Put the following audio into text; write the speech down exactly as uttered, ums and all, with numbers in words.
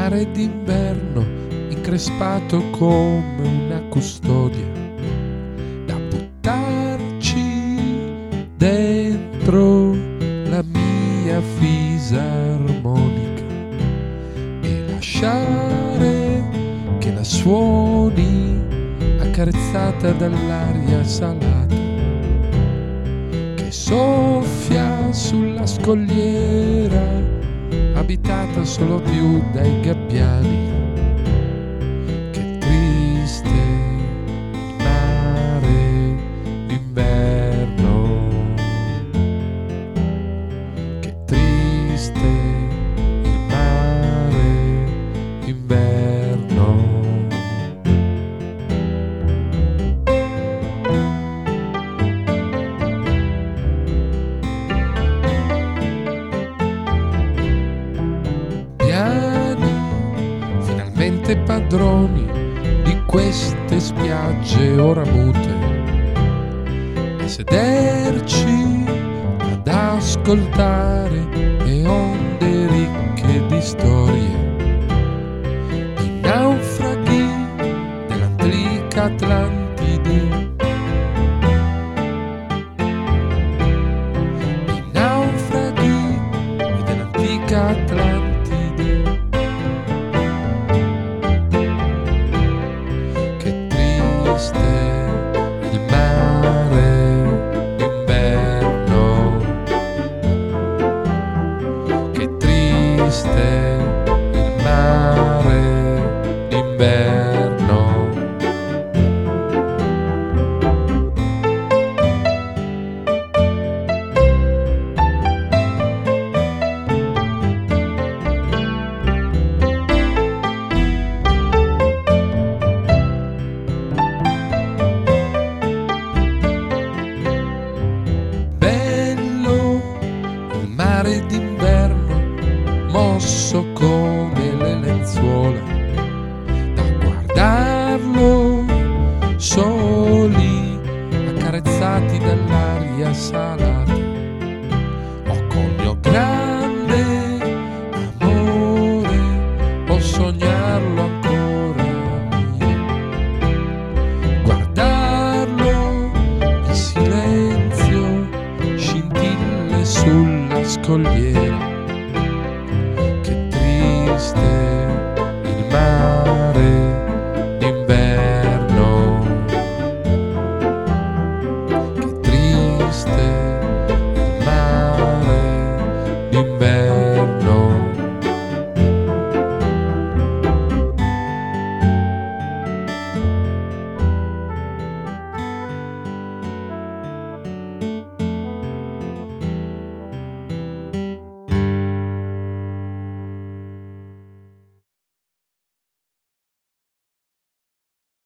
mare d'inverno increspato come una custodia da buttarci dentro la mia fisarmonica e lasciare che la suoni accarezzata dall'aria salata che soffia sulla scogliera abitata solo più dai gabbiani. Che triste mare d'inverno, che triste il mare d'inverno. Finalmente padroni di queste spiagge ora mute, a sederci ad ascoltare le onde ricche di storie, di naufraghi dell'antica Atlantide, di naufraghi dell'antica Atlantide. Il mare d'inverno, che triste il mare d'inverno. Mare d'inverno mosso come le lenzuola, da guardarlo soli accarezzati dall'aria salata. Oh cogno grande amore, o sognarlo ancora mio, guardarlo in silenzio, scintille sulla scogliera.